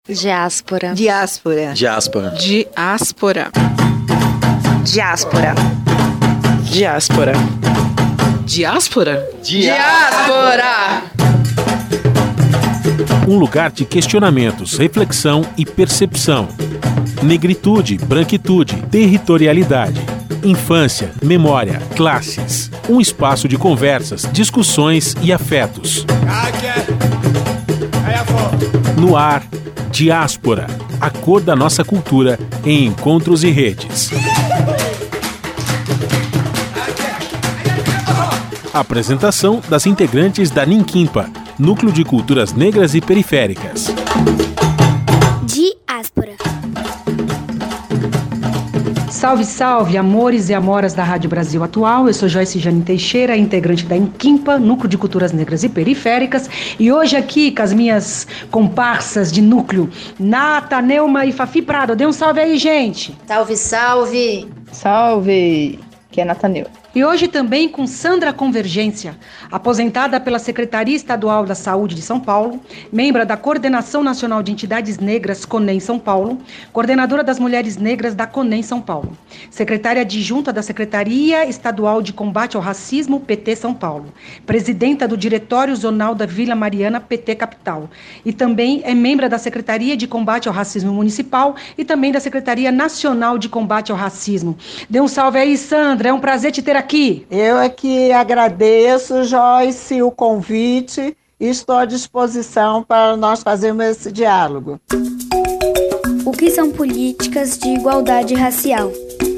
Diáspora. Diáspora. Diáspora. Diáspora. Diáspora. Diáspora. Diáspora? Diáspora! Um lugar de questionamentos, reflexão e percepção. Negritude, branquitude, territorialidade. Infância, memória, classes. Um espaço de conversas, discussões e afetos. No ar, Diáspora, a cor da nossa cultura em encontros e redes. Apresentação das integrantes da Ninquimpa, Núcleo de Culturas Negras e Periféricas. Diáspora. Salve, salve, amores e amoras da Rádio Brasil Atual. Eu sou Joyce Jane Teixeira, integrante da Ninquimpa, Núcleo de Culturas Negras e Periféricas. E hoje aqui com as minhas comparsas de núcleo, Nata, Neuma e Fafi Prado. Dê um salve aí, gente. Salve, salve. Salve, que é Nataneu. E hoje também com Sandra Convergência, aposentada pela Secretaria Estadual da Saúde de São Paulo, membro da Coordenação Nacional de Entidades Negras, CONEM São Paulo, coordenadora das Mulheres Negras da CONEM São Paulo, secretária adjunta da Secretaria Estadual de Combate ao Racismo, PT São Paulo, presidenta do Diretório Zonal da Vila Mariana, PT Capital, e também é membro da Secretaria de Combate ao Racismo Municipal e também da Secretaria Nacional de Combate ao Racismo. Dê um salve aí, Sandra, é um prazer te ter aqui. Eu é que agradeço, Joyce, o convite e estou à disposição para nós fazermos esse diálogo. O que são políticas de igualdade racial?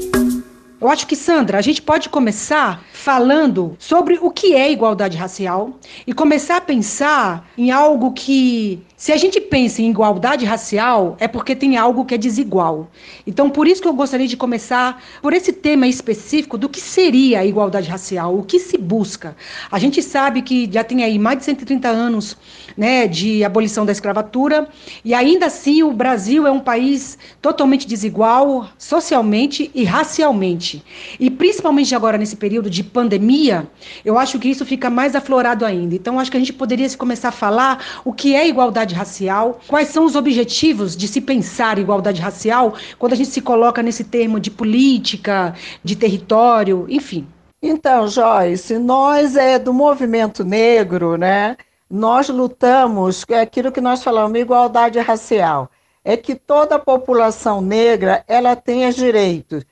Eu acho que, Sandra, a gente pode começar falando sobre o que é igualdade racial e começar a pensar em algo que, se a gente pensa em igualdade racial, é porque tem algo que é desigual. Então, por isso que eu gostaria de começar por esse tema específico do que seria a igualdade racial, o que se busca. A gente sabe que já tem aí mais de 130 anos, né, de abolição da escravatura, e ainda assim o Brasil é um país totalmente desigual, socialmente e racialmente. E principalmente agora nesse período de pandemia, eu acho que isso fica mais aflorado ainda. Então, acho que a gente poderia começar a falar o que é igualdade racial, quais são os objetivos de se pensar igualdade racial quando a gente se coloca nesse termo de política, de território, enfim. Então, Joyce, nós do movimento negro, né? Nós lutamos, é aquilo que nós falamos, igualdade racial, é que toda a população negra ela tenha direito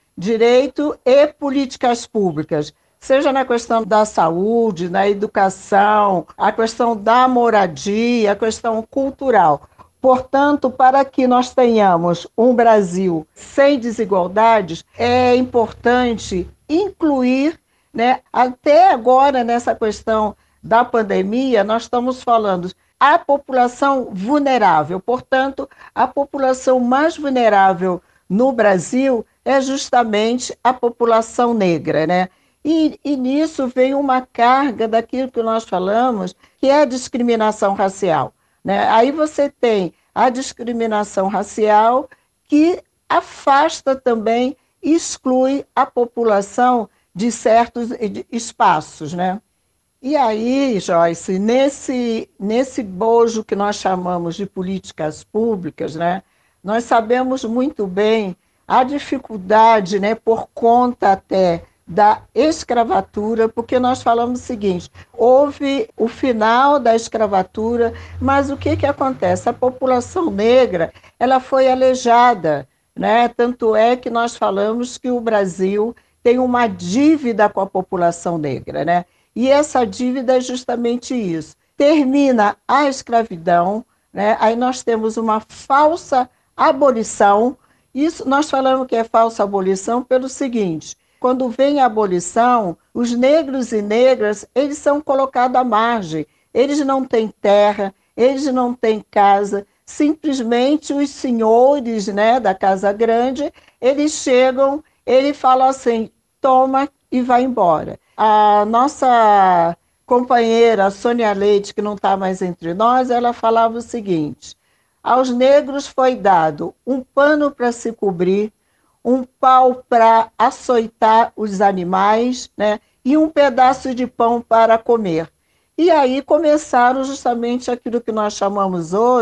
e políticas públicas, seja na questão da saúde, na educação, a questão da moradia, a questão cultural. Portanto, para que nós tenhamos um Brasil sem desigualdades, é importante incluir, né, até agora nessa questão da pandemia, nós estamos falando a população vulnerável. Portanto, a população mais vulnerável no Brasil é justamente a população negra, né? E nisso vem uma carga daquilo que nós falamos, que é a discriminação racial, né? Aí você tem a discriminação racial que afasta também, exclui a população de certos espaços, né? E aí, Joyce, nesse bojo que nós chamamos de políticas públicas, né, nós sabemos muito bem a dificuldade, né, por conta até da escravatura, porque nós falamos o seguinte, houve o final da escravatura, mas o que acontece? A população negra ela foi aleijada, né? Tanto é que nós falamos que o Brasil tem uma dívida com a população negra, né? E essa dívida é justamente isso. Termina a escravidão, né? Aí nós temos uma falsa abolição. Isso nós falamos que é falsa abolição pelo seguinte, quando vem a abolição, os negros e negras, eles são colocados à margem. Eles não têm terra, eles não têm casa, simplesmente os senhores, né, da Casa Grande, eles chegam, ele fala assim, toma e vai embora. A nossa companheira Sônia Leite, que não está mais entre nós, ela falava o seguinte, aos negros foi dado um pano para se cobrir, um pau para açoitar os animais, né, e um pedaço de pão para comer. E aí começaram justamente aquilo que nós chamamos hoje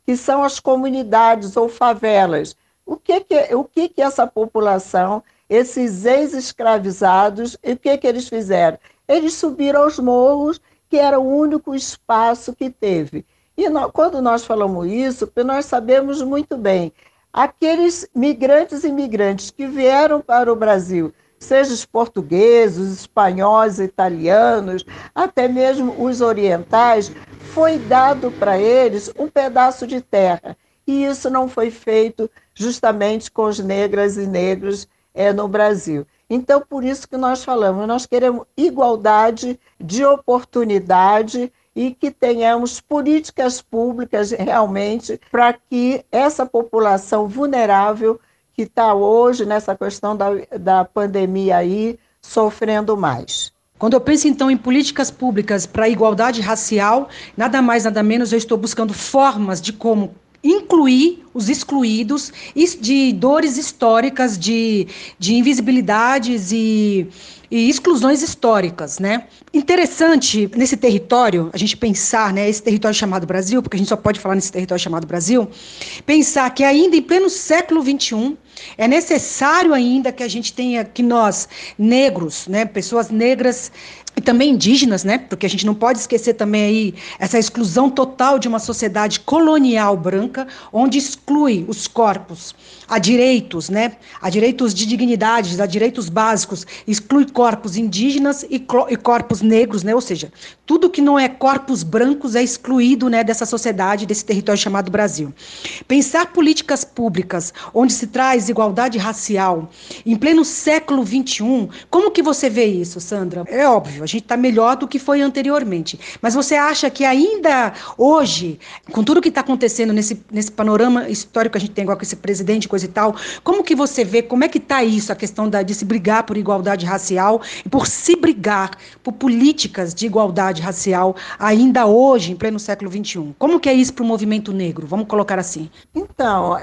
que são as comunidades ou favelas. O que essa população, esses ex-escravizados, o que eles fizeram? Eles subiram aos morros, que era o único espaço que teve. E quando nós falamos isso, nós sabemos muito bem, aqueles migrantes e imigrantes que vieram para o Brasil, seja os portugueses, os espanhóis, italianos, até mesmo os orientais, foi dado para eles um pedaço de terra. E isso não foi feito justamente com os negras e negros no Brasil. Então, por isso que nós falamos, nós queremos igualdade de oportunidade e que tenhamos políticas públicas realmente para que essa população vulnerável que está hoje nessa questão da pandemia aí, sofrendo mais. Quando eu penso, então, em políticas públicas para a igualdade racial, nada mais, nada menos, eu estou buscando formas de como incluir os excluídos de dores históricas, de invisibilidades e exclusões históricas, né? Interessante nesse território, a gente pensar, né, esse território chamado Brasil, porque a gente só pode falar nesse território chamado Brasil, pensar que ainda em pleno século XXI, é necessário ainda que a gente tenha, que nós, negros, né, pessoas negras, e também indígenas, né? Porque a gente não pode esquecer também aí essa exclusão total de uma sociedade colonial branca, onde exclui os corpos a direitos, né? A direitos de dignidade, a direitos básicos, exclui corpos indígenas e corpos negros, né? Ou seja, tudo que não é corpos brancos é excluído, né, dessa sociedade, desse território chamado Brasil. Pensar políticas públicas onde se traz igualdade racial em pleno século XXI, como que você vê isso, Sandra? É óbvio, a gente está melhor do que foi anteriormente. Mas você acha que ainda hoje, com tudo que está acontecendo nesse panorama histórico que a gente tem agora com esse presidente, coisa e tal, como que você vê, como é que está isso, a questão de se brigar por igualdade racial e por se brigar por políticas de igualdade racial ainda hoje, em pleno século XXI? Como que é isso para o movimento negro? Vamos colocar assim. Então,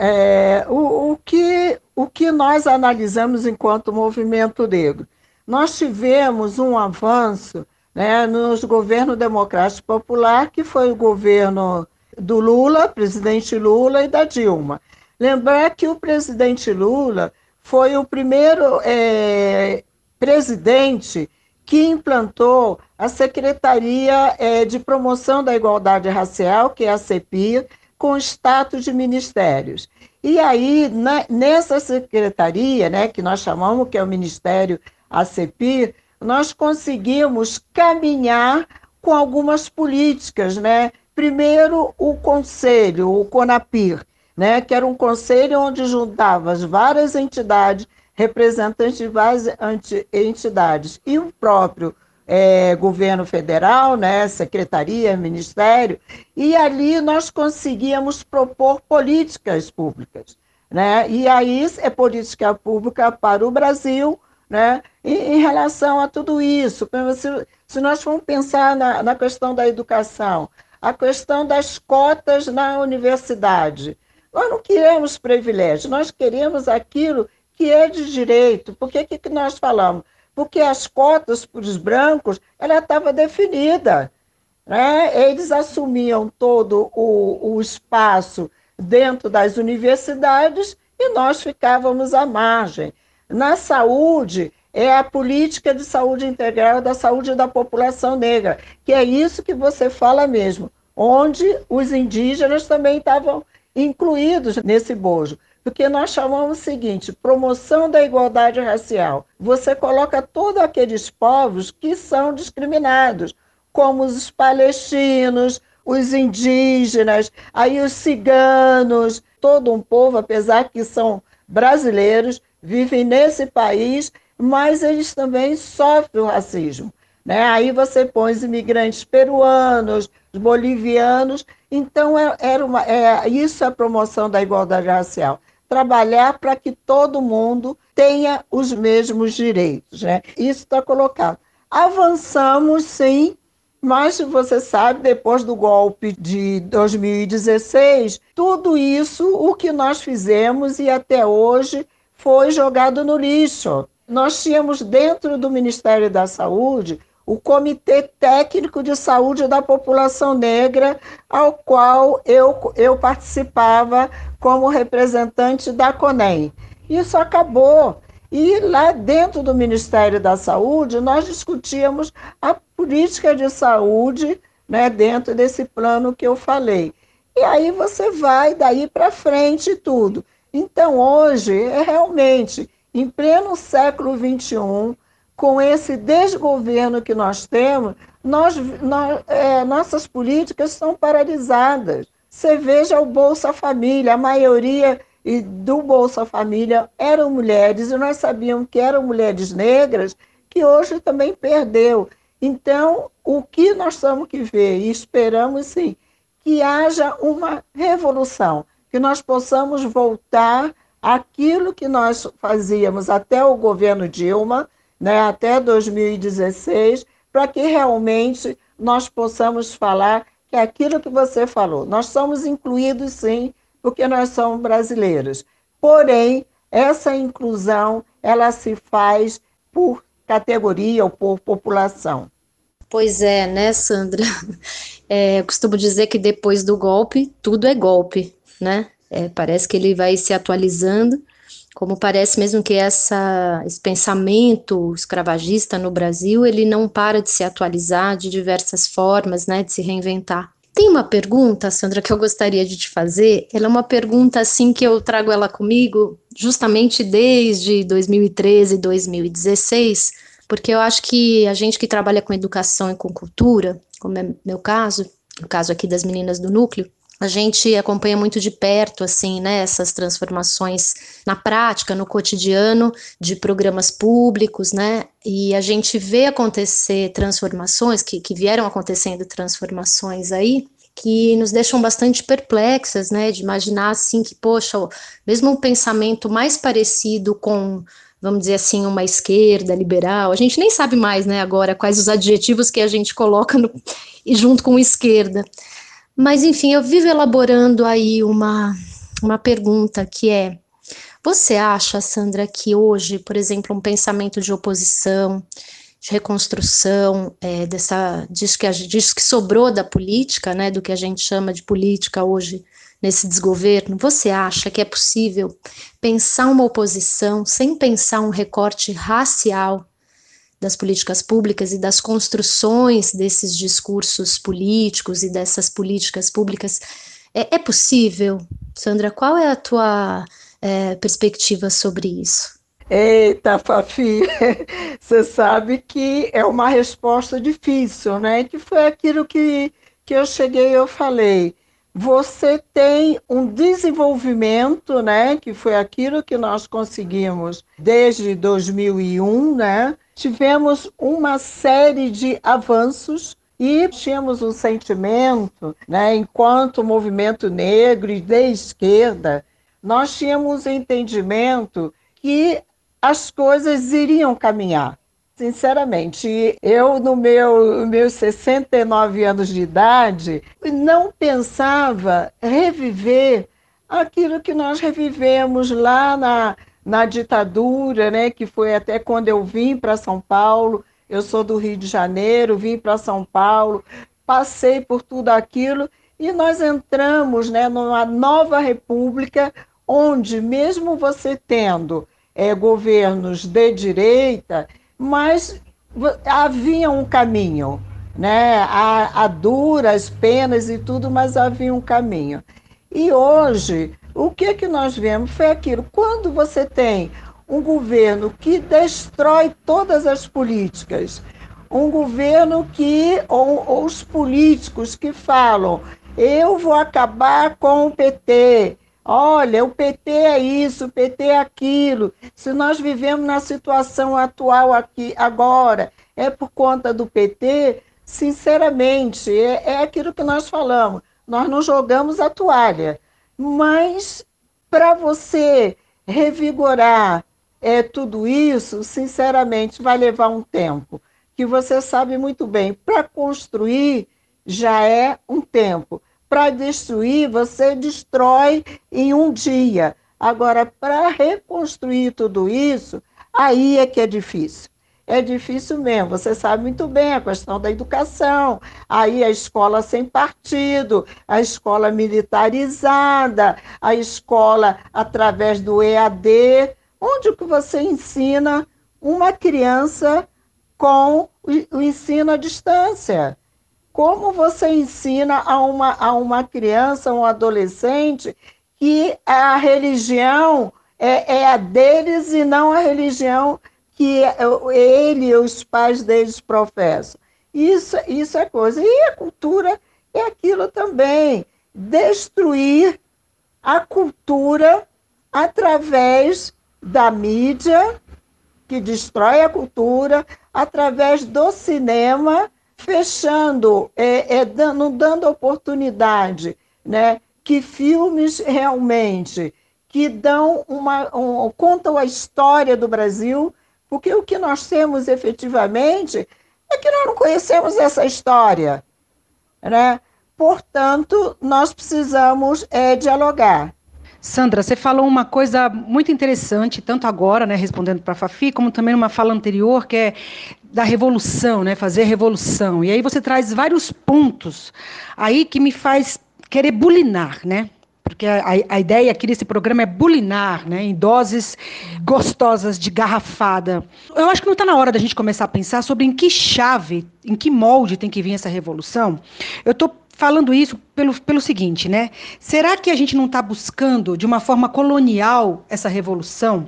o que nós analisamos enquanto movimento negro? Nós tivemos um avanço, né, nos governos democráticos popular, que foi o governo do Lula, presidente Lula, e da Dilma. Lembrar que o presidente Lula foi o primeiro presidente que implantou a Secretaria de Promoção da Igualdade Racial, que é a CEPIR, com status de ministérios. E aí, nessa secretaria, né, que nós chamamos, que é o Ministério a CEPIR, nós conseguimos caminhar com algumas políticas, né? Primeiro, o conselho, o CONAPIR, né? Que era um conselho onde juntava as várias entidades, representantes de várias entidades, e o próprio governo federal, né? Secretaria, ministério, e ali nós conseguíamos propor políticas públicas, né? E aí é política pública para o Brasil, né, em relação a tudo isso. Se nós formos pensar na questão da educação, a questão das cotas na universidade, nós não queremos privilégio, nós queremos aquilo que é de direito. Por que nós falamos? Porque as cotas para os brancos, ela estava definida, né? Eles assumiam todo o espaço dentro das universidades e nós ficávamos à margem. Na saúde, é a política de saúde integral da saúde da população negra, que é isso que você fala mesmo, onde os indígenas também estavam incluídos nesse bojo. Porque nós chamamos o seguinte, promoção da igualdade racial. Você coloca todos aqueles povos que são discriminados, como os palestinos, os indígenas, aí os ciganos, todo um povo, apesar que são brasileiros, vivem nesse país, mas eles também sofrem o racismo, né? Aí você põe os imigrantes peruanos, os bolivianos. Então, isso é a promoção da igualdade racial. Trabalhar para que todo mundo tenha os mesmos direitos, né? Isso está colocado. Avançamos, sim, mas você sabe, depois do golpe de 2016, tudo isso, o que nós fizemos e até hoje, foi jogado no lixo. Nós tínhamos dentro do Ministério da Saúde o Comitê Técnico de Saúde da População Negra, ao qual eu participava como representante da CONEM. Isso acabou. E lá dentro do Ministério da Saúde, nós discutíamos a política de saúde, né, dentro desse plano que eu falei. E aí você vai daí para frente tudo. Então, hoje, realmente, em pleno século XXI, com esse desgoverno que nós temos, nossas políticas são paralisadas. Você veja o Bolsa Família, a maioria do Bolsa Família eram mulheres, e nós sabíamos que eram mulheres negras, que hoje também perdeu. Então, o que nós temos que ver, e esperamos sim, que haja uma revolução, que nós possamos voltar àquilo que nós fazíamos até o governo Dilma, né, até 2016, para que realmente nós possamos falar que é aquilo que você falou. Nós somos incluídos, sim, porque nós somos brasileiros. Porém, essa inclusão, ela se faz por categoria ou por população. Pois é, né, Sandra? Eu costumo dizer que depois do golpe, tudo é golpe, né? Parece que ele vai se atualizando, como parece mesmo que esse pensamento escravagista no Brasil, ele não para de se atualizar de diversas formas, né, de se reinventar. Tem uma pergunta, Sandra, que eu gostaria de te fazer. Ela é uma pergunta assim que eu trago ela comigo justamente desde 2013, 2016, porque eu acho que a gente que trabalha com educação e com cultura, como é meu caso, o caso aqui das meninas do núcleo, a gente acompanha muito de perto, assim, né, essas transformações na prática, no cotidiano de programas públicos, né, e a gente vê acontecer transformações, que vieram acontecendo transformações aí, que nos deixam bastante perplexas, né, de imaginar, assim, que, poxa, mesmo um pensamento mais parecido com, vamos dizer assim, uma esquerda liberal, a gente nem sabe mais, né, agora, quais os adjetivos que a gente coloca junto com esquerda. Mas, enfim, eu vivo elaborando aí uma pergunta que é: você acha, Sandra, que hoje, por exemplo, um pensamento de oposição, de reconstrução, disso que sobrou da política, né, do que a gente chama de política hoje nesse desgoverno, você acha que é possível pensar uma oposição sem pensar um recorte racial das políticas públicas e das construções desses discursos políticos e dessas políticas públicas? É possível? Sandra, qual é a tua perspectiva sobre isso? Eita, Fafi, você sabe que é uma resposta difícil, né? Que foi aquilo que eu cheguei e eu falei. Você tem um desenvolvimento, né? Que foi aquilo que nós conseguimos desde 2001, né? Tivemos uma série de avanços e tínhamos um sentimento, né, enquanto movimento negro e de esquerda, nós tínhamos um entendimento que as coisas iriam caminhar. Sinceramente, eu, meus 69 anos de idade, não pensava reviver aquilo que nós revivemos lá na ditadura, né, que foi até quando eu vim para São Paulo. Eu sou do Rio de Janeiro, vim para São Paulo, passei por tudo aquilo e nós entramos, né, numa nova república, onde mesmo você tendo governos de direita, mas havia um caminho, né, a duras penas e tudo, mas havia um caminho. E hoje, o que nós vemos foi aquilo: quando você tem um governo que destrói todas as políticas, um governo ou os políticos que falam: eu vou acabar com o PT, olha, o PT é isso, o PT é aquilo, se nós vivemos na situação atual aqui agora, é por conta do PT. Sinceramente, é aquilo que nós falamos, nós não jogamos a toalha, mas para você revigorar tudo isso, sinceramente, vai levar um tempo, que você sabe muito bem. Para construir já é um tempo, para destruir você destrói em um dia. Agora, para reconstruir tudo isso, aí é que é difícil. é difícil mesmo. Você sabe muito bem a questão da educação, aí a escola sem partido, a escola militarizada, a escola através do EAD, onde que você ensina uma criança com o ensino à distância. Como você ensina a uma criança, um adolescente, que a religião é a deles e não a religião que ele e os pais deles professam? Isso é coisa. E a cultura é aquilo também. Destruir a cultura através da mídia, que destrói a cultura, através do cinema, fechando, não dando oportunidade, né, que filmes realmente que dão contam a história do Brasil, porque o que nós temos efetivamente é que nós não conhecemos essa história, né? Portanto, nós precisamos dialogar. Sandra, você falou uma coisa muito interessante, tanto agora, né, respondendo para a Fafi, como também numa fala anterior, que é da revolução, né, fazer revolução. E aí você traz vários pontos aí que me faz querer bulinar, né? Porque a ideia aqui desse programa é bulinar, né, em doses gostosas de garrafada. Eu acho que não está na hora da gente começar a pensar sobre em que chave, em que molde tem que vir essa revolução. Eu estou falando isso pelo seguinte, né? Será que a gente não está buscando, de uma forma colonial, essa revolução?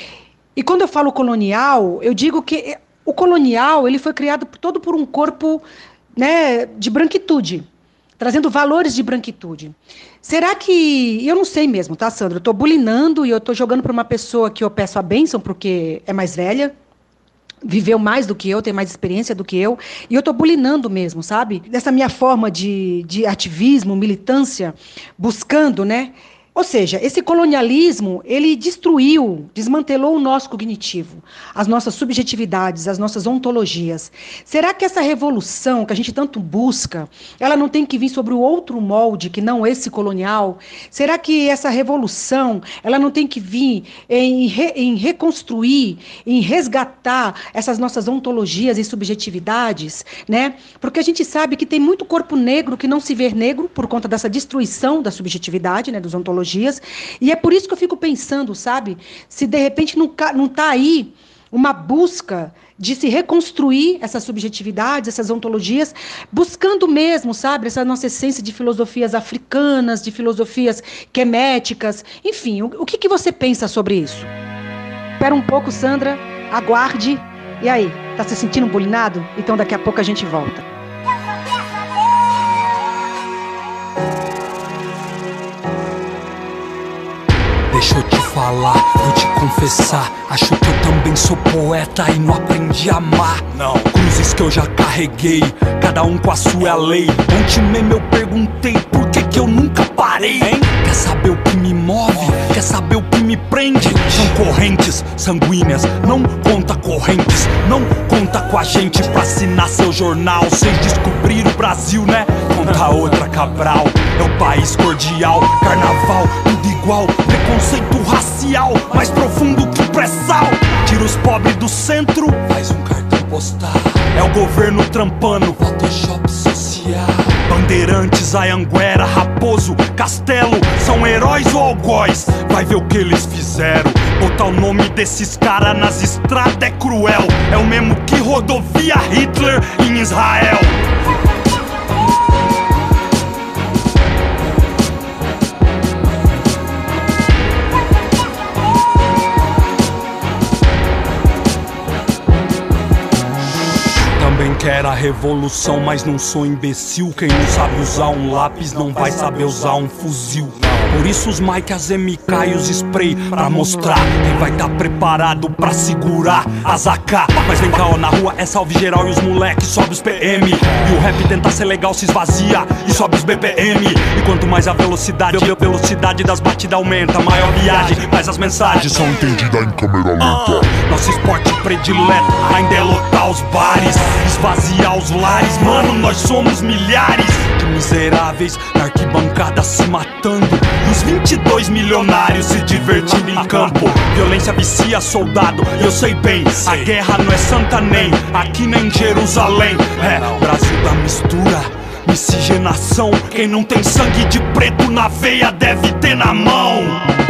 E quando eu falo colonial, eu digo que o colonial ele foi criado todo por um corpo, né, de branquitude, trazendo valores de branquitude. Será que... Eu não sei mesmo, tá, Sandra? Eu estou bulinando e eu estou jogando para uma pessoa que eu peço a bênção porque é mais velha, viveu mais do que eu, tem mais experiência do que eu, e eu estou bulinando mesmo, sabe? Dessa minha forma de ativismo, militância, buscando, né? Ou seja, esse colonialismo, ele destruiu, desmantelou o nosso cognitivo, as nossas subjetividades, as nossas ontologias. Será que essa revolução que a gente tanto busca, ela não tem que vir sobre o outro molde, que não esse colonial? Será que essa revolução, ela não tem que vir em reconstruir, em resgatar essas nossas ontologias e subjetividades, né? Porque a gente sabe que tem muito corpo negro que não se vê negro por conta dessa destruição da subjetividade, né, dos ontologias. E é por isso que eu fico pensando, sabe, se de repente não está aí uma busca de se reconstruir essas subjetividades, essas ontologias, buscando mesmo, sabe, essa nossa essência de filosofias africanas, de filosofias queméticas, enfim, o que você pensa sobre isso? Espera um pouco, Sandra, aguarde. E aí, tá se sentindo bulinado? Então daqui a pouco a gente volta. Deixa eu te falar, vou te confessar. Acho que eu também sou poeta e não aprendi a amar. Não, cruzes que eu já carreguei, cada um com a sua lei. Ontem mesmo eu perguntei por que eu nunca parei, hein? Quer saber o que me move? Quer saber o que me prende? São correntes sanguíneas, não conta correntes. Não conta com a gente pra assinar seu jornal. Vocês descobriram o Brasil, né? Conta outra, Cabral. É o país cordial, carnaval, tudo igual. Preconceito racial, mais profundo que pré-sal. Tira os pobres do centro, faz um cartão postal. É o governo trampando, Photoshop social. Bandeirantes, Anhanguera, Raposo, Castelo, são heróis ou algoz? Vai ver o que eles fizeram. Botar o nome desses caras nas estradas é cruel. É o mesmo que rodovia Hitler em Israel. Quero a revolução, mas não sou imbecil. Quem não sabe usar um lápis não vai saber usar um fuzil. Por isso os mic, as MK e os spray pra mostrar quem vai tá preparado pra segurar as AK. Mas vem cá, ó, na rua é salve geral e os moleque sobe os PM. E o rap tenta ser legal, se esvazia e sobe os BPM. E quanto mais a velocidade das batidas aumenta. Maior viagem, mas as mensagens são entendidas em câmera lenta. Nosso esporte predileto ainda é lotar os bares, esvaziar os lares. Mano, nós somos milhares de miseráveis na arquibancada arquibancada se matando e os 22 milionários se divertindo em campo. Violência vicia soldado, eu sei bem, a guerra não é santa nem aqui nem Jerusalém. É Brasil da mistura, miscigenação. Quem não tem sangue de preto na veia deve ter na mão.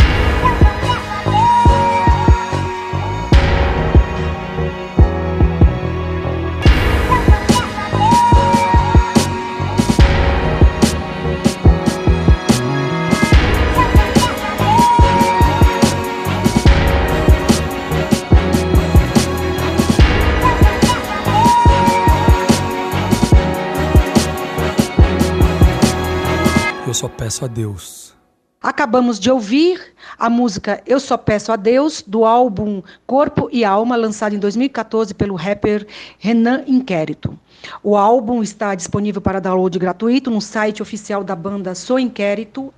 Eu só peço a Deus. Acabamos de ouvir a música Eu Só Peço a Deus, do álbum Corpo e Alma, lançado em 2014 pelo rapper Renan Inquérito. O álbum está disponível para download gratuito no site oficial da banda soinquérito.com.br.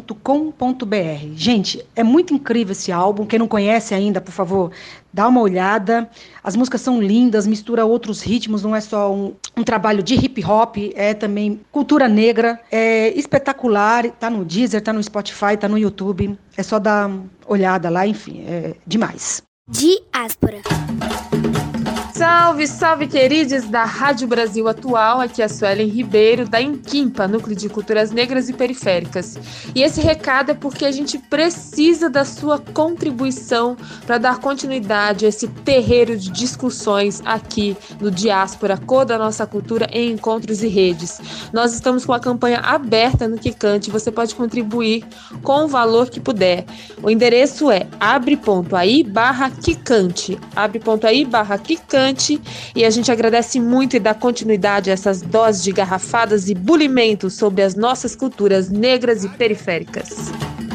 Gente, é muito incrível esse álbum. Quem não conhece ainda, por favor, dá uma olhada. As músicas são lindas, mistura outros ritmos, não é só um trabalho de hip hop, é também cultura negra, é espetacular, tá no Deezer, tá no Spotify, tá no YouTube, é só dar uma olhada lá, enfim, é demais. Diáspora. Salve, salve, queridos da Rádio Brasil Atual, aqui é a Suelen Ribeiro, da Inquimpa, Núcleo de Culturas Negras e Periféricas. E esse recado é porque a gente precisa da sua contribuição para dar continuidade a esse terreiro de discussões aqui no Diáspora, Cor da Nossa Cultura em Encontros e Redes. Nós estamos com a campanha aberta no Quicante, você pode contribuir com o valor que puder. O endereço é abre.ai/Quicante, abre.ai/Quicante. E a gente agradece muito e dá continuidade a essas doses de garrafadas e bulimento sobre as nossas culturas negras e periféricas.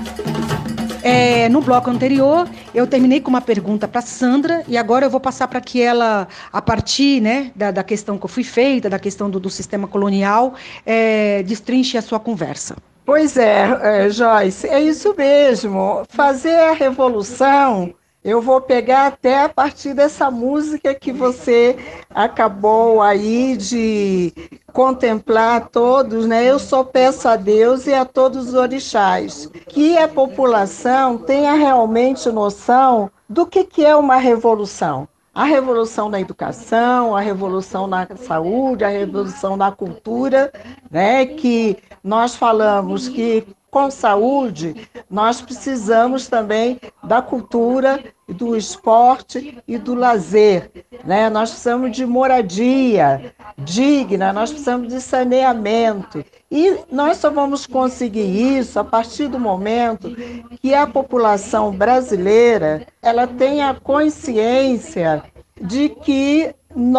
No bloco anterior, eu terminei com uma pergunta para Sandra e agora eu vou passar para que ela, a partir, né, da questão que eu fui feita, da questão do sistema colonial, destrinche a sua conversa. Pois é, Joyce, é isso mesmo. Fazer a revolução, eu vou pegar até a partir dessa música que você acabou aí de contemplar todos, né? Eu só peço a Deus e a todos os orixás que a população tenha realmente noção do que é uma revolução. A revolução na educação, a revolução na saúde, a revolução na cultura, né? Que nós falamos que com saúde, nós precisamos também da cultura, do esporte e do lazer, né? Nós precisamos de moradia digna, nós precisamos de saneamento. E nós só vamos conseguir isso a partir do momento que a população brasileira ela tenha consciência de que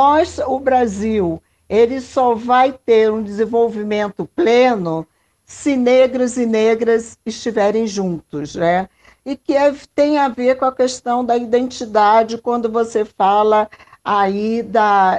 o Brasil, ele só vai ter um desenvolvimento pleno se negros e negras estiverem juntos, né? E que tem a ver com a questão da identidade, quando você fala aí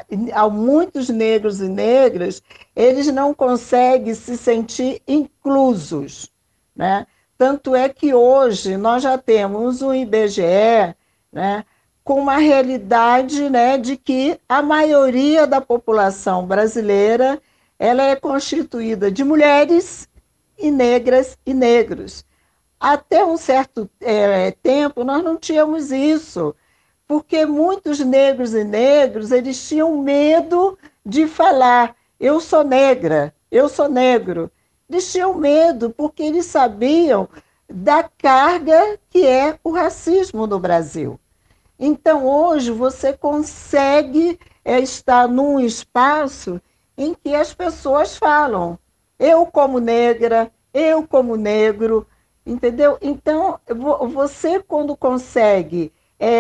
há muitos negros e negras, eles não conseguem se sentir inclusos, né? Tanto é que hoje nós já temos um IBGE, né, com uma realidade, né, de que a maioria da população brasileira ela é constituída de mulheres e negras e negros. Até um certo tempo nós não tínhamos isso, porque muitos negros e negros eles tinham medo de falar eu sou negra, eu sou negro. Eles tinham medo porque eles sabiam da carga que é o racismo no Brasil. Então hoje você consegue estar num espaço em que as pessoas falam eu como negra, eu como negro, entendeu? Então, você quando consegue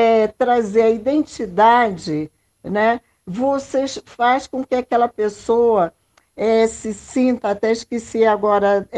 trazer a identidade, né, você faz com que aquela pessoa se sinta, até esqueci agora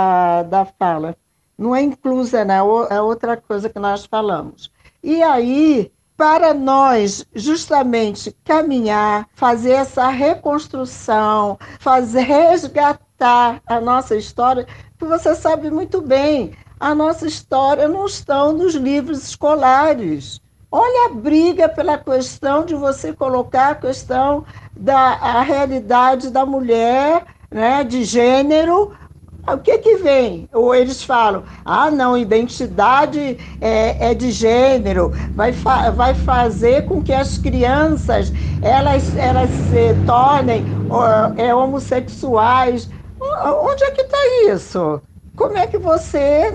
da fala, não é inclusa, né? É outra coisa que nós falamos. E aí, para nós justamente caminhar, fazer essa reconstrução, resgatar a nossa história, que você sabe muito bem, a nossa história não está nos livros escolares. Olha a briga pela questão de você colocar a questão da realidade da mulher, né, de gênero, O que que vem? Ou eles falam, não, identidade é de gênero, vai fazer com que as crianças elas se tornem homossexuais. Onde é que está isso? Como é que você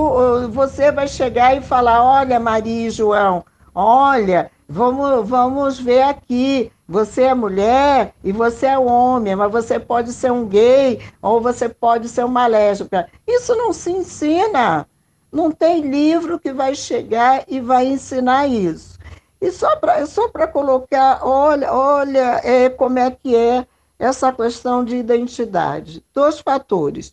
vai chegar e falar, olha, Maria e João, olha, vamos ver aqui, você é mulher e você é homem, mas você pode ser um gay ou você pode ser uma lésbica. Isso não se ensina. Não tem livro que vai chegar e vai ensinar isso. E só para colocar, olha como é que é essa questão de identidade. 2 fatores.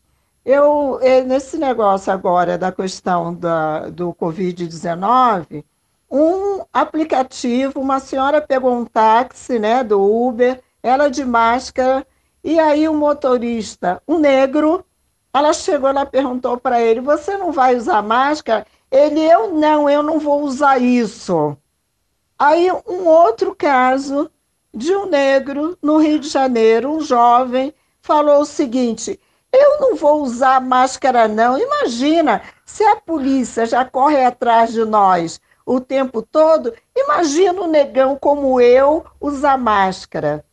Nesse negócio agora da questão do Covid-19, um aplicativo, uma senhora pegou um táxi, né, do Uber, ela de máscara, e aí o motorista, um negro, ela chegou lá e perguntou para ele, você não vai usar máscara? Ele, eu não vou usar isso. Aí um outro caso de um negro no Rio de Janeiro, um jovem, falou o seguinte, eu não vou usar máscara não, imagina, se a polícia já corre atrás de nós o tempo todo, imagina um negão como eu usar máscara.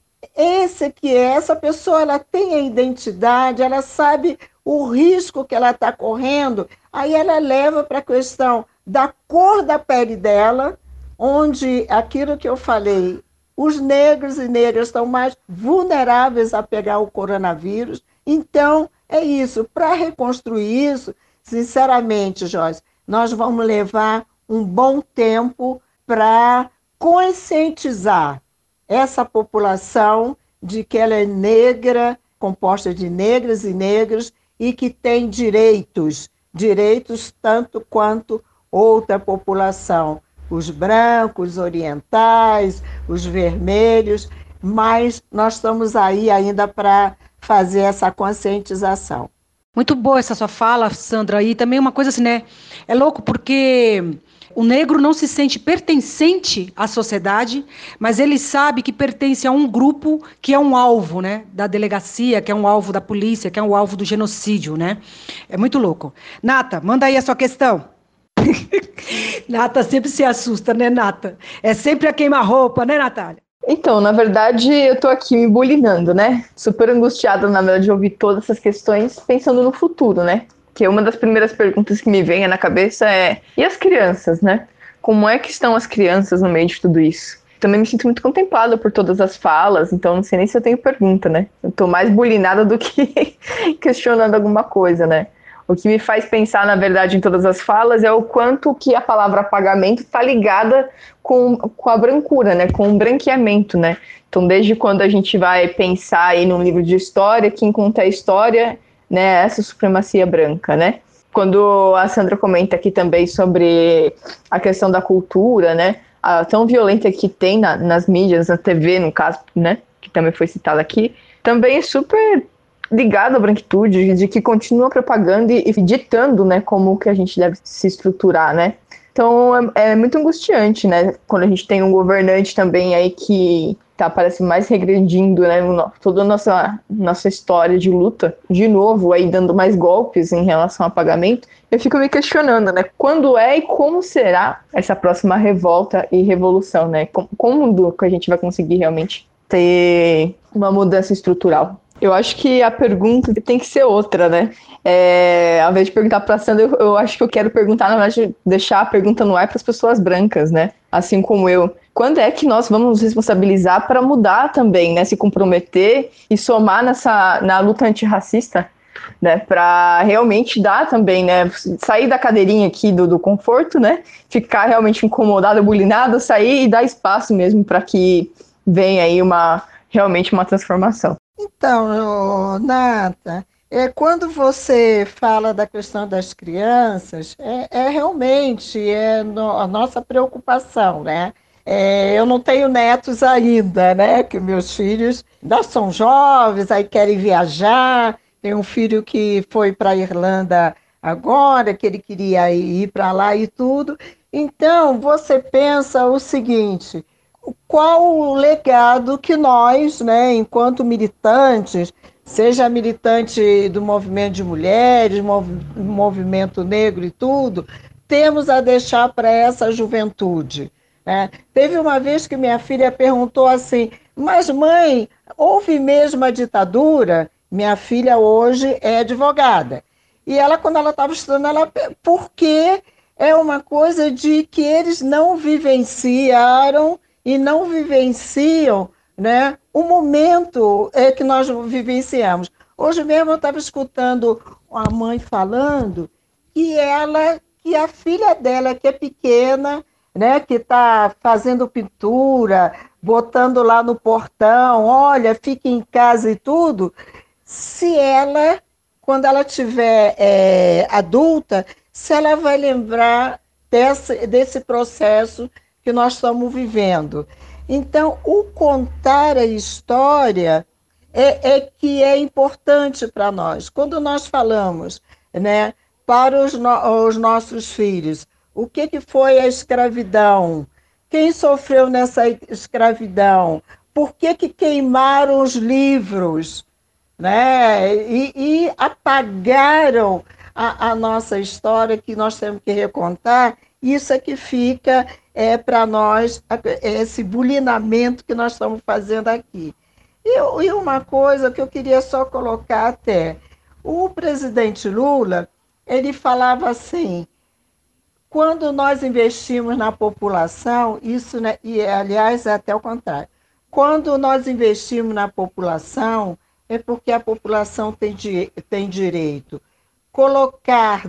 Essa pessoa, ela tem a identidade, ela sabe o risco que ela está correndo, aí ela leva para a questão da cor da pele dela, onde aquilo que eu falei, os negros e negras estão mais vulneráveis a pegar o coronavírus. Então, é isso. Para reconstruir isso, sinceramente, Joyce, nós vamos levar um bom tempo para conscientizar essa população de que ela é negra, composta de negras e negros, e que tem direitos tanto quanto outra população, os brancos, os orientais, os vermelhos, mas nós estamos aí ainda para fazer essa conscientização. Muito boa essa sua fala, Sandra, e também uma coisa assim, né, é louco porque o negro não se sente pertencente à sociedade, mas ele sabe que pertence a um grupo que é um alvo, né, da delegacia, que é um alvo da polícia, que é um alvo do genocídio, né? É muito louco. Nata, manda aí a sua questão. Nata sempre se assusta, né, Nata? É sempre a queima-roupa, né, Natália? Então, na verdade, eu tô aqui me bulinando, né? Super angustiada, na verdade, de ouvir todas essas questões, pensando no futuro, né? Que uma das primeiras perguntas que me vem na cabeça é, e as crianças, né? Como é que estão as crianças no meio de tudo isso? Também me sinto muito contemplada por todas as falas, então não sei nem se eu tenho pergunta, né? Eu tô mais bulinada do que questionando alguma coisa, né? O que me faz pensar, na verdade, em todas as falas é o quanto que a palavra apagamento está ligada com a brancura, né? Com o branqueamento, né? Então, desde quando a gente vai pensar aí num livro de história, quem conta a história, né, essa supremacia branca, né? Quando a Sandra comenta aqui também sobre a questão da cultura, né? A tão violenta que tem nas mídias, na TV, no caso, né? Que também foi citada aqui, também é super ligado à branquitude, de que continua propagando e ditando, né, como que a gente deve se estruturar, né? Então é muito angustiante, né? Quando a gente tem um governante também aí que parece mais regredindo, né, toda a nossa história de luta, de novo, aí dando mais golpes em relação ao pagamento, eu fico me questionando, né, quando é e como será essa próxima revolta e revolução, né, como que a gente vai conseguir realmente ter uma mudança estrutural? Eu acho que a pergunta tem que ser outra, né, ao invés de perguntar para a Sandra, eu acho que eu quero perguntar, na verdade, deixar a pergunta no ar para as pessoas brancas, né, assim como eu. Quando é que nós vamos nos responsabilizar para mudar também, né, se comprometer e somar na luta antirracista, né, para realmente dar também, né, sair da cadeirinha aqui do conforto, né, ficar realmente incomodado, bulinado, sair e dar espaço mesmo para que venha aí realmente uma transformação. Então, Nata, quando você fala da questão das crianças, realmente a nossa preocupação, né? Eu não tenho netos ainda, né? Que meus filhos ainda são jovens, aí querem viajar. Tem um filho que foi para a Irlanda agora, que ele queria ir para lá e tudo. Então, você pensa o seguinte: qual o legado que nós, né, enquanto militantes, seja militante do movimento de mulheres, movimento negro e tudo, temos a deixar para essa juventude, né? Teve uma vez que minha filha perguntou assim, mas mãe, houve mesmo a ditadura? Minha filha hoje é advogada. E ela, quando ela estava estudando, porque é uma coisa de que eles não vivenciaram e não vivenciam, né, o momento que nós vivenciamos. Hoje mesmo eu estava escutando a mãe falando que a filha dela, que é pequena, né, que está fazendo pintura, botando lá no portão, olha, fica em casa e tudo, se ela, quando ela tiver adulta, se ela vai lembrar desse processo que nós estamos vivendo. Então, o contar a história que é importante para nós. Quando nós falamos, né, para os nossos filhos, o que foi a escravidão? Quem sofreu nessa escravidão? Por que queimaram os livros, né? E apagaram a nossa história, que nós temos que recontar? Isso é que fica para nós, esse bulinamento que nós estamos fazendo aqui. E uma coisa que eu queria só colocar até, o presidente Lula, ele falava assim, quando nós investimos na população, isso, né, e aliás é até o contrário, quando nós investimos na população, é porque a população tem direito. Colocar,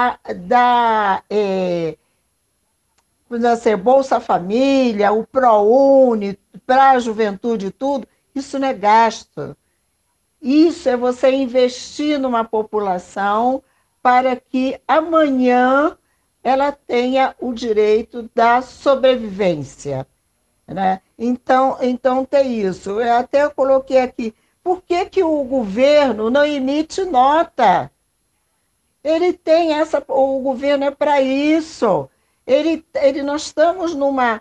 Bolsa Família, o ProUni, para a juventude e tudo, isso não é gasto. Isso é você investir numa população para que amanhã ela tenha o direito da sobrevivência, né? Então tem isso. Eu até coloquei aqui, por que o governo não emite nota? Ele tem o governo é para isso. Nós estamos numa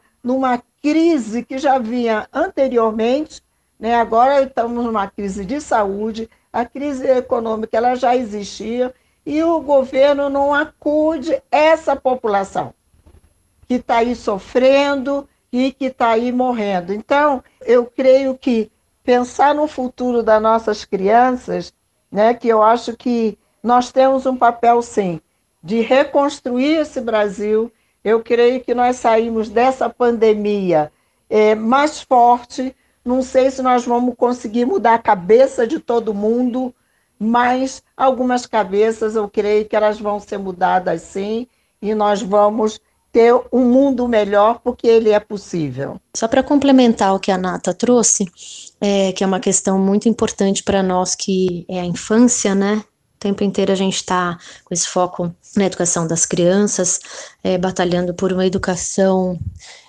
crise que já vinha anteriormente, né? Agora estamos numa crise de saúde, a crise econômica ela já existia, e o governo não acude essa população que está aí sofrendo e que está aí morrendo. Então, eu creio que pensar no futuro das nossas crianças, né, que eu acho que nós temos um papel, sim, de reconstruir esse Brasil. Eu creio que nós saímos dessa pandemia mais forte. Não sei se nós vamos conseguir mudar a cabeça de todo mundo, mas algumas cabeças eu creio que elas vão ser mudadas sim, e nós vamos ter um mundo melhor, porque ele é possível. Só para complementar o que a Nata trouxe, que é uma questão muito importante para nós, que é a infância, né? O tempo inteiro a gente está com esse foco na educação das crianças, batalhando por uma educação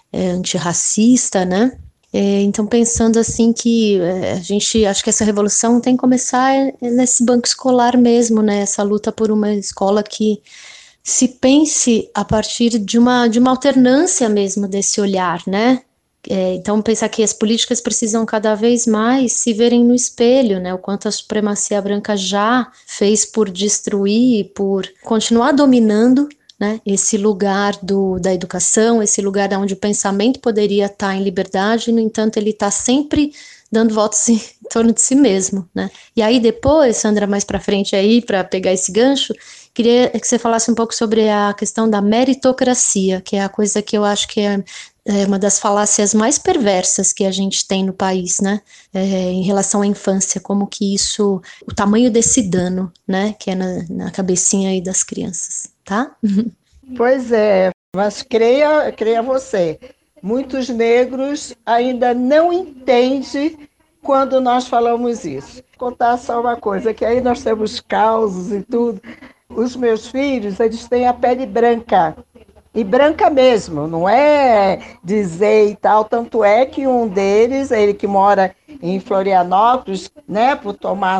antirracista, né? Então, pensando assim que a gente, acho que essa revolução tem que começar nesse banco escolar mesmo, né? Essa luta por uma escola que se pense a partir de uma alternância mesmo desse olhar, né? Então, pensar que as políticas precisam cada vez mais se verem no espelho, né? O quanto a supremacia branca já fez por destruir, por continuar dominando, né, esse lugar da educação, esse lugar onde o pensamento poderia estar em liberdade, no entanto ele está sempre dando voltas em torno de si mesmo, né? E aí depois, Sandra, mais para frente aí, para pegar esse gancho, queria que você falasse um pouco sobre a questão da meritocracia, que é a coisa que eu acho que é uma das falácias mais perversas que a gente tem no país, né, em relação à infância, como que isso, o tamanho desse dano, né, que é na cabecinha aí das crianças, tá? Pois é, mas creia você, muitos negros ainda não entendem quando nós falamos isso. Vou contar só uma coisa, que aí nós temos causos e tudo. Os meus filhos, eles têm a pele branca. E branca mesmo, não é dizer e tal. Tanto é que um deles, ele que mora em Florianópolis, né, por tomar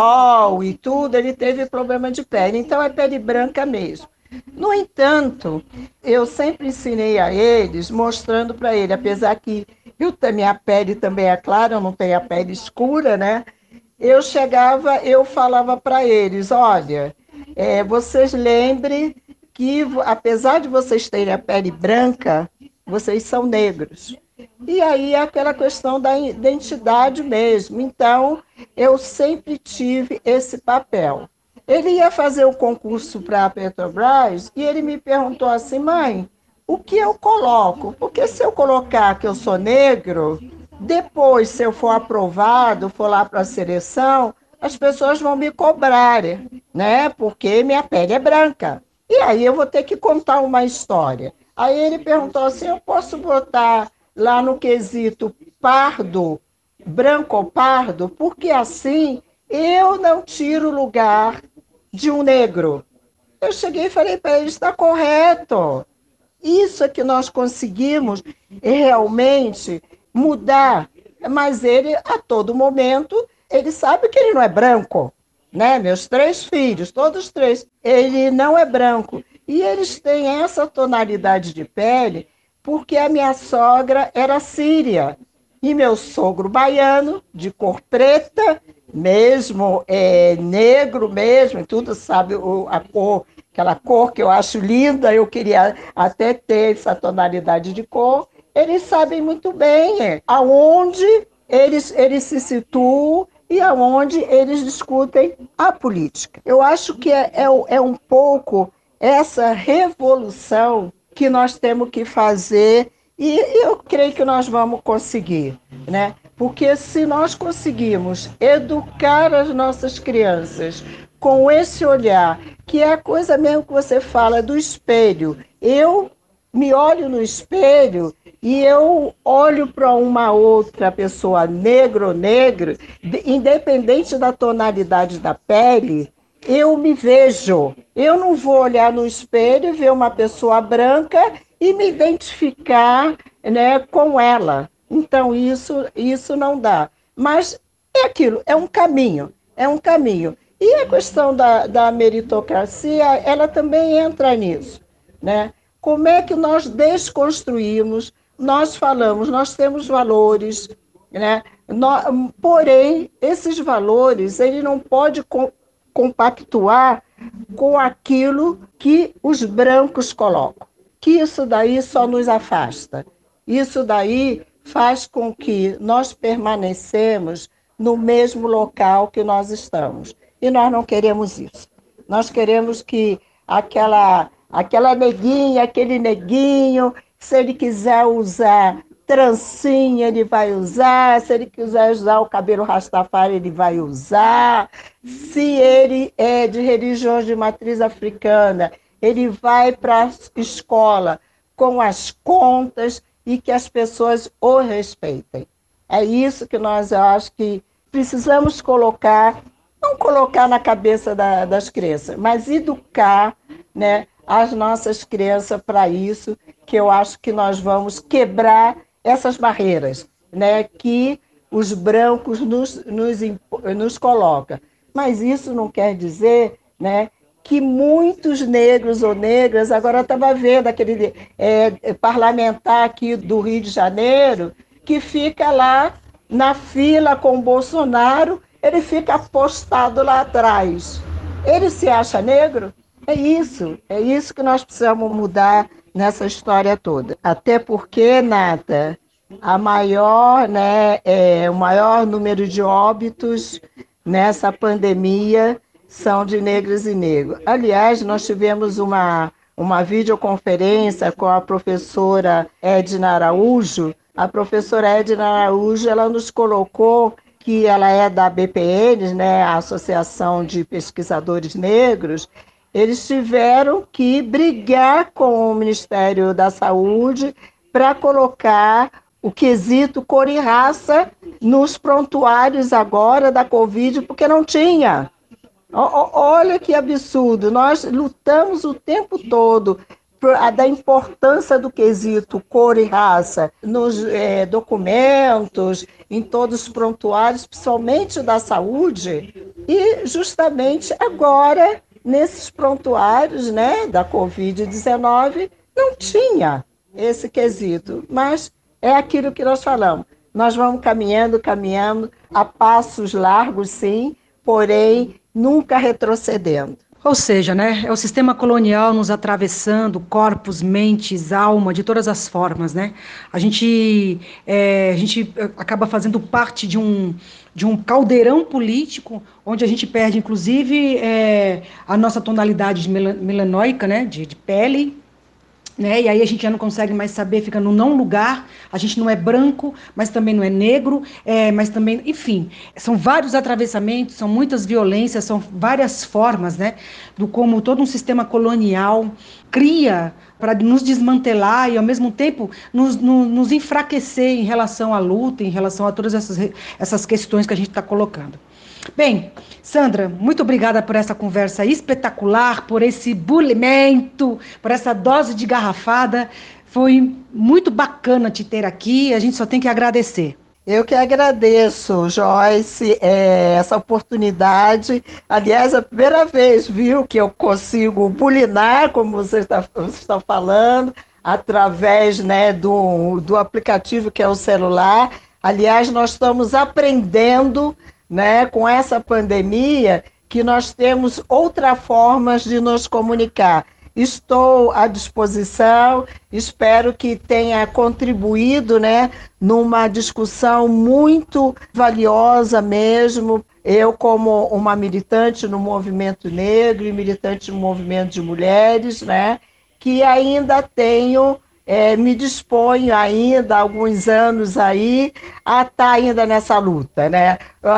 sol e tudo, ele teve problema de pele. Então é pele branca mesmo. No entanto, eu sempre ensinei a eles, mostrando para ele, apesar que minha pele também é clara, eu não tenho a pele escura, né? eu falava para eles, olha, vocês lembrem que, apesar de vocês terem a pele branca, vocês são negros. E aí é aquela questão da identidade mesmo. Então, eu sempre tive esse papel. Ele ia fazer o concurso para a Petrobras e ele me perguntou assim, mãe, o que eu coloco? Porque se eu colocar que eu sou negro, depois, se eu for aprovado, for lá para a seleção, as pessoas vão me cobrar, né? Porque minha pele é branca. E aí eu vou ter que contar uma história. Aí ele perguntou assim, eu posso botar lá no quesito pardo, branco ou pardo, porque assim eu não tiro o lugar de um negro. Eu cheguei e falei para ele, está correto. Isso é que nós conseguimos realmente mudar. Mas ele, a todo momento, ele sabe que ele não é branco, né? Meus 3 filhos, todos 3, ele não é branco. E eles têm essa tonalidade de pele porque a minha sogra era síria e meu sogro baiano, de cor preta, mesmo negro mesmo, tudo sabe a cor, aquela cor que eu acho linda, eu queria até ter essa tonalidade de cor. Eles sabem muito bem aonde eles se situam e aonde eles discutem a política. Eu acho que é um pouco essa revolução que nós temos que fazer e eu creio que nós vamos conseguir, né? Porque se nós conseguimos educar as nossas crianças com esse olhar, que é a coisa mesmo que você fala do espelho, eu me olho no espelho e eu olho para uma outra pessoa, negro ou negro, independente da tonalidade da pele, eu me vejo. Eu não vou olhar no espelho e ver uma pessoa branca e me identificar, né, com ela. Então, isso não dá. Mas é aquilo, é um caminho. E a questão da meritocracia, ela também entra nisso, né? Como é que nós desconstruímos, nós falamos, nós temos valores, né? Porém, esses valores, ele não pode compactuar com aquilo que os brancos colocam. Que isso daí só nos afasta. Isso daí faz com que nós permanecemos no mesmo local que nós estamos. E nós não queremos isso. Nós queremos que aquela neguinha, aquele neguinho, se ele quiser usar trancinha, ele vai usar. Se ele quiser usar o cabelo rastafari, ele vai usar. Se ele é de religiões de matriz africana, ele vai para a escola com as contas e que as pessoas o respeitem. É isso que nós, eu acho que precisamos colocar, não colocar na cabeça das crianças, mas educar, né, as nossas crianças para isso, que eu acho que nós vamos quebrar essas barreiras, né, que os brancos nos colocam. Mas isso não quer dizer, né, que muitos negros ou negras, agora eu estava vendo aquele parlamentar aqui do Rio de Janeiro, que fica lá na fila com o Bolsonaro, ele fica postado lá atrás. Ele se acha negro? É isso que nós precisamos mudar nessa história toda. Até porque, Nata, o maior número de óbitos nessa pandemia são de negros e negros. Aliás, nós tivemos uma videoconferência com a professora Edna Araújo. A professora Edna Araújo, ela nos colocou que ela é da BPN, né, a Associação de Pesquisadores Negros. Eles tiveram que brigar com o Ministério da Saúde para colocar o quesito cor e raça nos prontuários agora da Covid, porque não tinha. Olha que absurdo, nós lutamos o tempo todo da importância do quesito cor e raça nos documentos, em todos os prontuários, principalmente da saúde, e justamente agora, nesses prontuários, né, da Covid-19, não tinha esse quesito, mas é aquilo que nós falamos, nós vamos caminhando a passos largos, sim, porém nunca retrocedendo. Ou seja, né, é o sistema colonial nos atravessando corpos, mentes, alma, de todas as formas, né? A gente acaba fazendo parte de um caldeirão político, onde a gente perde, inclusive, a nossa tonalidade melanóica, né, de pele, né? E aí a gente já não consegue mais saber, fica no não lugar, a gente não é branco, mas também não é negro, mas também, enfim, são vários atravessamentos, são muitas violências, são várias formas, né, do como todo um sistema colonial cria para nos desmantelar e, ao mesmo tempo, nos enfraquecer em relação à luta, em relação a todas essas questões que a gente está colocando. Bem, Sandra, muito obrigada por essa conversa espetacular, por esse bulimento, por essa dose de garrafada. Foi muito bacana te ter aqui, a gente só tem que agradecer. Eu que agradeço, Joyce, essa oportunidade. Aliás, a primeira vez, viu, que eu consigo bulinar, como você está falando, através, né, do aplicativo que é o celular. Aliás, nós estamos aprendendo, né, com essa pandemia, que nós temos outras formas de nos comunicar. Estou à disposição, espero que tenha contribuído, né, numa discussão muito valiosa mesmo. Eu, como uma militante no movimento negro e militante no movimento de mulheres, né, que ainda tenho, me disponho ainda há alguns anos aí a estar ainda nessa luta, né?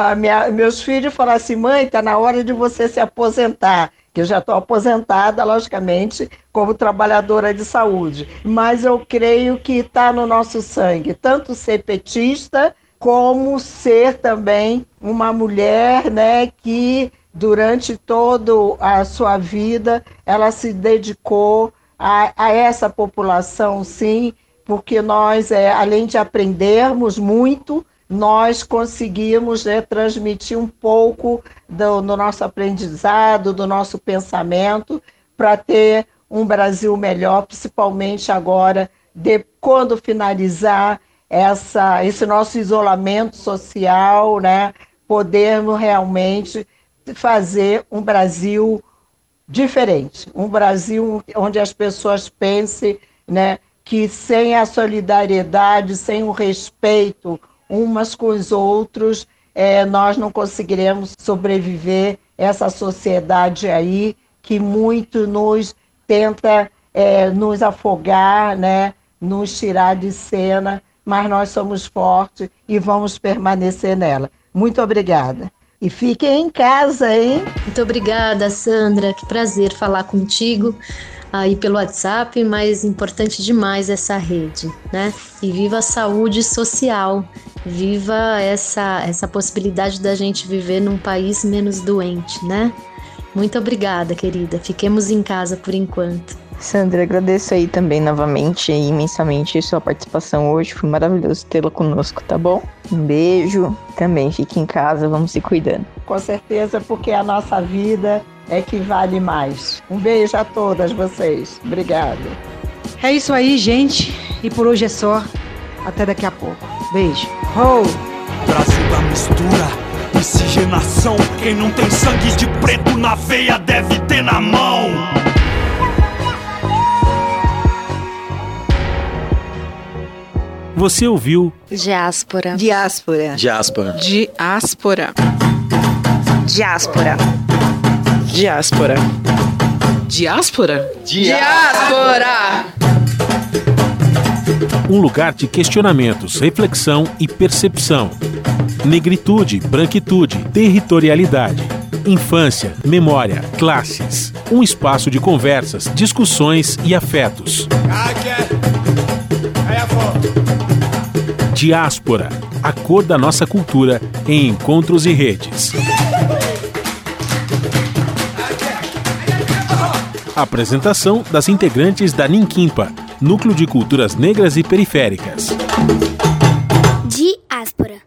Meus filhos falaram assim: mãe, está na hora de você se aposentar, que eu já estou aposentada, logicamente, como trabalhadora de saúde, mas eu creio que está no nosso sangue, tanto ser petista, como ser também uma mulher, né, que durante toda a sua vida, ela se dedicou a essa população, sim, porque nós, além de aprendermos muito, nós conseguimos, né, transmitir um pouco do nosso aprendizado, do nosso pensamento, para ter um Brasil melhor, principalmente agora, quando finalizar esse nosso isolamento social, né, podermos realmente fazer um Brasil diferente, um Brasil onde as pessoas pensem, né, que sem a solidariedade, sem o respeito umas com os outros, nós não conseguiremos sobreviver essa sociedade aí que muito nos tenta nos afogar, né, nos tirar de cena, mas nós somos fortes e vamos permanecer nela. Muito obrigada. E fiquem em casa, hein? Muito obrigada, Sandra. Que prazer falar contigo aí pelo WhatsApp, mas importante demais essa rede, né? E viva a saúde social, viva essa possibilidade da gente viver num país menos doente, né? Muito obrigada, querida. Fiquemos em casa por enquanto. Sandra, agradeço aí também novamente e imensamente a sua participação hoje. Foi maravilhoso tê-la conosco, tá bom? Um beijo. Também fique em casa, vamos se cuidando. Com certeza, porque a nossa vida é que vale mais. Um beijo a todas vocês. Obrigada. É isso aí, gente. E por hoje é só. Até daqui a pouco. Beijo. Brasil da mistura, miscigenação. Quem não tem sangue de preto na veia deve ter na mão. Você ouviu Diáspora. Diáspora. Diáspora. Diáspora. Diáspora. Diáspora. Diáspora? Diáspora! Um lugar de questionamentos, reflexão e percepção. Negritude, branquitude, territorialidade. Infância, memória, classes. Um espaço de conversas, discussões e afetos. Diáspora, a cor da nossa cultura em encontros e redes. Apresentação das integrantes da Ninquimpa, Núcleo de Culturas Negras e Periféricas. Diáspora.